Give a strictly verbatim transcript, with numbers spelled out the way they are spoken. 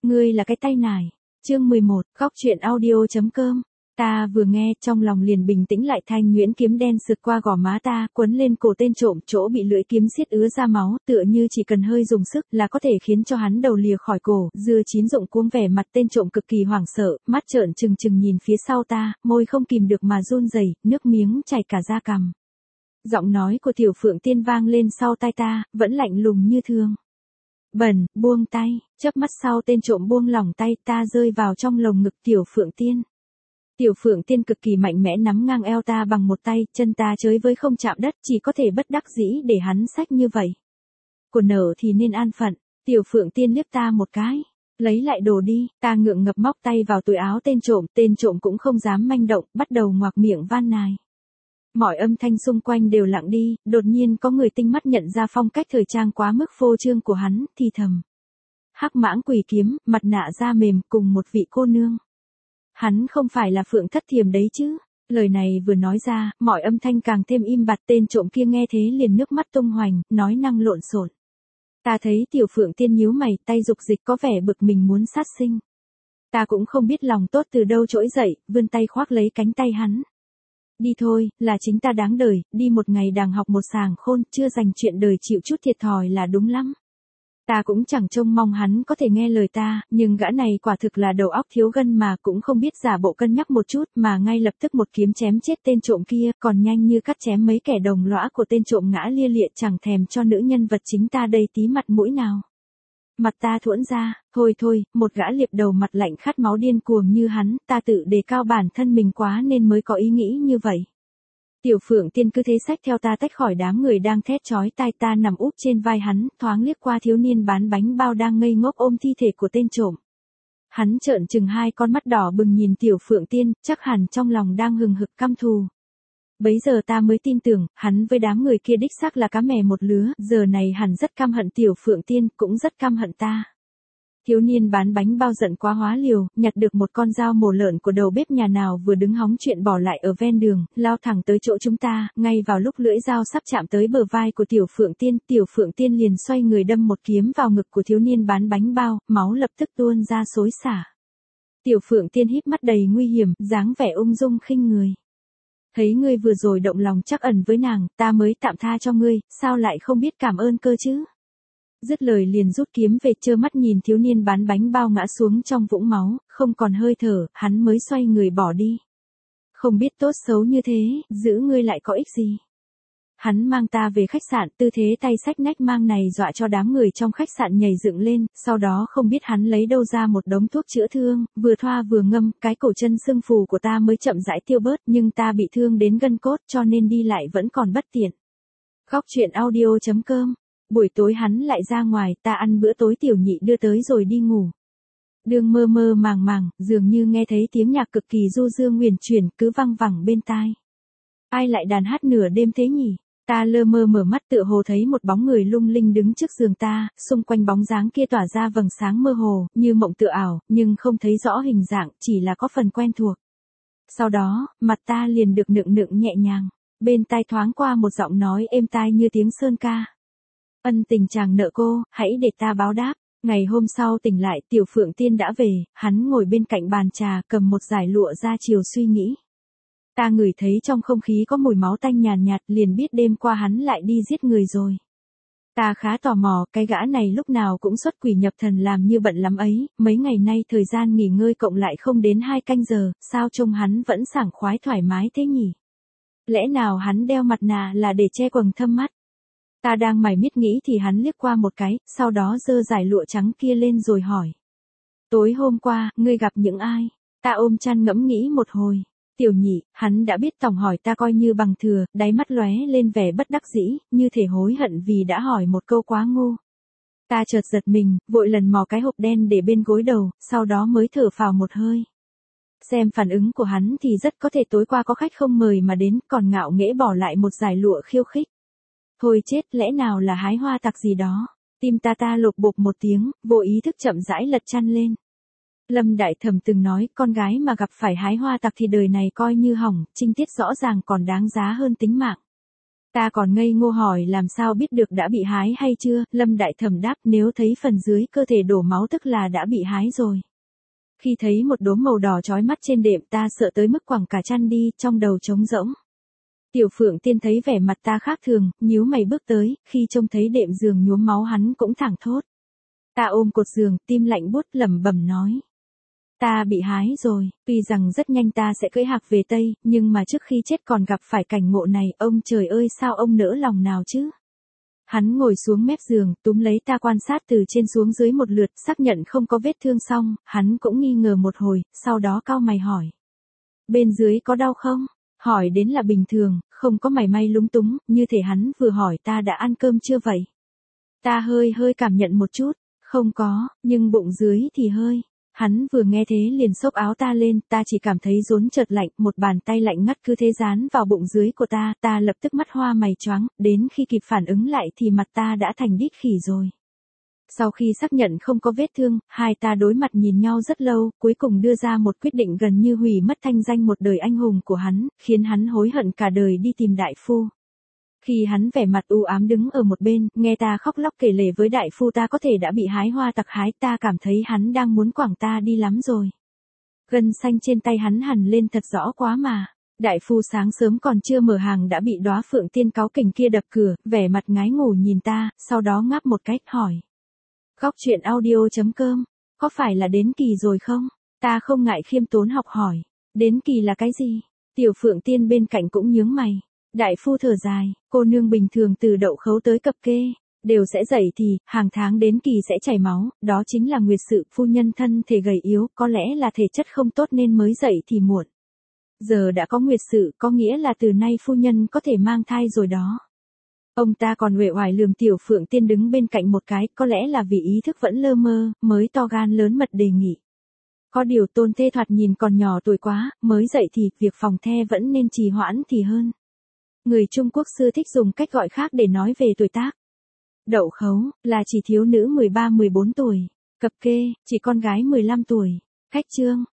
ngươi là cái tay nải. Chương mười một, góc truyện audio.com. Ta vừa nghe, trong lòng liền bình tĩnh lại, thanh nhuyễn kiếm đen sượt qua gò má ta, quấn lên cổ tên trộm, chỗ bị lưỡi kiếm xiết ứa ra máu, tựa như chỉ cần hơi dùng sức là có thể khiến cho hắn đầu lìa khỏi cổ. Dưa chín rụng cuống, vẻ mặt tên trộm cực kỳ hoảng sợ, mắt trợn trừng trừng nhìn phía sau ta, môi không kìm được mà run rẩy, nước miếng chảy cả da cằm. Giọng nói của Tiểu Phượng Tiên vang lên sau tai ta, vẫn lạnh lùng như thường. Bẩn, buông tay. Chớp mắt sau tên trộm buông lỏng tay, ta rơi vào trong lồng ngực Tiểu Phượng Tiên. Tiểu Phượng Tiên cực kỳ mạnh mẽ nắm ngang eo ta bằng một tay, chân ta chới với không chạm đất, chỉ có thể bất đắc dĩ để hắn xách như vậy. Của nở thì nên an phận. Tiểu Phượng Tiên liếc ta một cái. Lấy lại đồ đi. Ta ngượng ngập móc tay vào túi áo tên trộm, tên trộm cũng không dám manh động, bắt đầu ngoạc miệng van nài. Mọi âm thanh xung quanh đều lặng đi, đột nhiên có người tinh mắt nhận ra phong cách thời trang quá mức phô trương của hắn, thì thầm. Hắc mãng quỷ kiếm, mặt nạ da mềm, cùng một vị cô nương. Hắn không phải là Phượng Thất Thiềm đấy chứ. Lời này vừa nói ra, mọi âm thanh càng thêm im bặt, tên trộm kia nghe thế liền nước mắt tung hoành, nói năng lộn xộn. Ta thấy Tiểu Phượng Tiên nhíu mày, tay dục dịch có vẻ bực mình muốn sát sinh. Ta cũng không biết lòng tốt từ đâu trỗi dậy, vươn tay khoác lấy cánh tay hắn. Đi thôi, là chính ta đáng đời, đi một ngày đàng học một sàng khôn, chưa dành chuyện đời chịu chút thiệt thòi là đúng lắm. Ta cũng chẳng trông mong hắn có thể nghe lời ta, nhưng gã này quả thực là đầu óc thiếu gân mà cũng không biết giả bộ cân nhắc một chút mà ngay lập tức một kiếm chém chết tên trộm kia, còn nhanh như cắt chém mấy kẻ đồng lõa của tên trộm ngã lia lịa, chẳng thèm cho nữ nhân vật chính ta đây tí mặt mũi nào. Mặt ta thuẫn ra, thôi thôi, một gã liệp đầu mặt lạnh khát máu điên cuồng như hắn, ta tự đề cao bản thân mình quá nên mới có ý nghĩ như vậy. Tiểu Phượng Tiên cứ thế xách theo ta tách khỏi đám người đang thét chói tai, ta nằm úp trên vai hắn, thoáng liếc qua thiếu niên bán bánh bao đang ngây ngốc ôm thi thể của tên trộm. Hắn trợn trừng hai con mắt đỏ bừng nhìn Tiểu Phượng Tiên, chắc hẳn trong lòng đang hừng hực căm thù. Bấy giờ ta mới tin tưởng, hắn với đám người kia đích xác là cá mè một lứa, giờ này hẳn rất căm hận Tiểu Phượng Tiên, cũng rất căm hận ta. Thiếu niên bán bánh bao giận quá hóa liều, nhặt được một con dao mổ lợn của đầu bếp nhà nào vừa đứng hóng chuyện bỏ lại ở ven đường, lao thẳng tới chỗ chúng ta, ngay vào lúc lưỡi dao sắp chạm tới bờ vai của Tiểu Phượng Tiên, Tiểu Phượng Tiên liền xoay người đâm một kiếm vào ngực của thiếu niên bán bánh bao, máu lập tức tuôn ra xối xả. Tiểu Phượng Tiên híp mắt đầy nguy hiểm, dáng vẻ ung dung khinh người. Thấy ngươi vừa rồi động lòng trắc ẩn với nàng, ta mới tạm tha cho ngươi, sao lại không biết cảm ơn cơ chứ? Dứt lời liền rút kiếm về, trơ mắt nhìn thiếu niên bán bánh bao ngã xuống trong vũng máu, không còn hơi thở, hắn mới xoay người bỏ đi. Không biết tốt xấu như thế, giữ ngươi lại có ích gì? Hắn mang ta về khách sạn, tư thế tay xách nách mang này dọa cho đám người trong khách sạn nhảy dựng lên, sau đó không biết hắn lấy đâu ra một đống thuốc chữa thương, vừa thoa vừa ngâm, cái cổ chân sưng phù của ta mới chậm rãi tiêu bớt, nhưng ta bị thương đến gân cốt cho nên đi lại vẫn còn bất tiện. Góc truyện audio.com. Buổi tối hắn lại ra ngoài, ta ăn bữa tối tiểu nhị đưa tới rồi đi ngủ. Đường mơ mơ màng màng, dường như nghe thấy tiếng nhạc cực kỳ du dương nguyền chuyển cứ văng vẳng bên tai. Ai lại đàn hát nửa đêm thế nhỉ? Ta lơ mơ mở mắt tựa hồ thấy một bóng người lung linh đứng trước giường ta, xung quanh bóng dáng kia tỏa ra vầng sáng mơ hồ, như mộng tựa ảo, nhưng không thấy rõ hình dạng, chỉ là có phần quen thuộc. Sau đó, mặt ta liền được nựng nựng nhẹ nhàng, bên tai thoáng qua một giọng nói êm tai như tiếng sơn ca. Ân tình chàng nợ cô, hãy để ta báo đáp. Ngày hôm sau tỉnh lại, Tiểu Phượng Tiên đã về, hắn ngồi bên cạnh bàn trà, cầm một dải lụa ra chiều suy nghĩ. Ta ngửi thấy trong không khí có mùi máu tanh nhàn nhạt, liền biết đêm qua hắn lại đi giết người rồi. Ta khá tò mò, cái gã này lúc nào cũng xuất quỷ nhập thần làm như bận lắm ấy, mấy ngày nay thời gian nghỉ ngơi cộng lại không đến hai canh giờ, sao trông hắn vẫn sảng khoái thoải mái thế nhỉ? Lẽ nào hắn đeo mặt nạ là để che quầng thâm mắt? Ta đang mải miết nghĩ thì hắn liếc qua một cái, sau đó giơ dải lụa trắng kia lên rồi hỏi. Tối hôm qua, ngươi gặp những ai? Ta ôm chăn ngẫm nghĩ một hồi. Tiểu nhị, hắn đã biết tòng hỏi ta coi như bằng thừa, đáy mắt lóe lên vẻ bất đắc dĩ, như thể hối hận vì đã hỏi một câu quá ngu. Ta chợt giật mình, vội lần mò cái hộp đen để bên gối đầu, sau đó mới thở phào một hơi. Xem phản ứng của hắn thì rất có thể tối qua có khách không mời mà đến, còn ngạo nghễ bỏ lại một dải lụa khiêu khích. Thôi chết, lẽ nào là hái hoa tặc gì đó. Tim ta ta lột bột một tiếng, vô ý thức chậm rãi lật chăn lên. Lâm Đại Thẩm từng nói, con gái mà gặp phải hái hoa tặc thì đời này coi như hỏng, trinh tiết rõ ràng còn đáng giá hơn tính mạng. Ta còn ngây ngô hỏi làm sao biết được đã bị hái hay chưa, Lâm Đại Thẩm đáp nếu thấy phần dưới cơ thể đổ máu tức là đã bị hái rồi. Khi thấy một đốm màu đỏ chói mắt trên đệm ta sợ tới mức quẳng cả chăn đi, trong đầu trống rỗng. Tiểu Phượng Tiên thấy vẻ mặt ta khác thường, nhíu mày bước tới, khi trông thấy đệm giường nhuốm máu hắn cũng thẳng thốt. Ta ôm cột giường, tim lạnh buốt lẩm bẩm nói. Ta bị hái rồi, tuy rằng rất nhanh ta sẽ cưỡi hạc về Tây, nhưng mà trước khi chết còn gặp phải cảnh ngộ này, ông trời ơi sao ông nỡ lòng nào chứ? Hắn ngồi xuống mép giường, túm lấy ta quan sát từ trên xuống dưới một lượt, xác nhận không có vết thương xong, hắn cũng nghi ngờ một hồi, sau đó cau mày hỏi. Bên dưới có đau không? Hỏi đến là bình thường, không có mảy may lúng túng, như thể hắn vừa hỏi ta đã ăn cơm chưa vậy. Ta hơi hơi cảm nhận một chút, không có, nhưng bụng dưới thì hơi. Hắn vừa nghe thế liền xốc áo ta lên, ta chỉ cảm thấy rốn chợt lạnh, một bàn tay lạnh ngắt cứ thế dán vào bụng dưới của ta, ta lập tức mắt hoa mày choáng, đến khi kịp phản ứng lại thì mặt ta đã thành đít khỉ rồi. Sau khi xác nhận không có vết thương, hai ta đối mặt nhìn nhau rất lâu, cuối cùng đưa ra một quyết định gần như hủy mất thanh danh một đời anh hùng của hắn, khiến hắn hối hận cả đời đi tìm đại phu. Khi hắn vẻ mặt u ám đứng ở một bên, nghe ta khóc lóc kể lể với đại phu ta có thể đã bị hái hoa tặc hái, ta cảm thấy hắn đang muốn quẳng ta đi lắm rồi. Gân xanh trên tay hắn hằn lên thật rõ quá mà. Đại phu sáng sớm còn chưa mở hàng đã bị đóa Phượng Tiên cáu kỉnh kia đập cửa, vẻ mặt ngái ngủ nhìn ta, sau đó ngáp một cách hỏi. Góc truyện audio chấm com, có phải là đến kỳ rồi không? Ta không ngại khiêm tốn học hỏi. Đến kỳ là cái gì? Tiểu Phượng Tiên bên cạnh cũng nhướng mày. Đại phu thở dài, cô nương bình thường từ đậu khấu tới cập kê, đều sẽ dậy thì, hàng tháng đến kỳ sẽ chảy máu, đó chính là nguyệt sự, phu nhân thân thể gầy yếu, có lẽ là thể chất không tốt nên mới dậy thì muộn. Giờ đã có nguyệt sự, có nghĩa là từ nay phu nhân có thể mang thai rồi đó. Ông ta còn uể oải lườm Tiểu Phượng Tiên đứng bên cạnh một cái, có lẽ là vì ý thức vẫn lơ mơ, mới to gan lớn mật đề nghị. Có điều Tôn Thê thoạt nhìn còn nhỏ tuổi quá, mới dậy thì, việc phòng the vẫn nên trì hoãn thì hơn. Người Trung Quốc xưa thích dùng cách gọi khác để nói về tuổi tác. Đậu khấu, là chỉ thiếu nữ mười ba mười bốn tuổi. Cập kê, chỉ con gái mười lăm tuổi. Khách trương,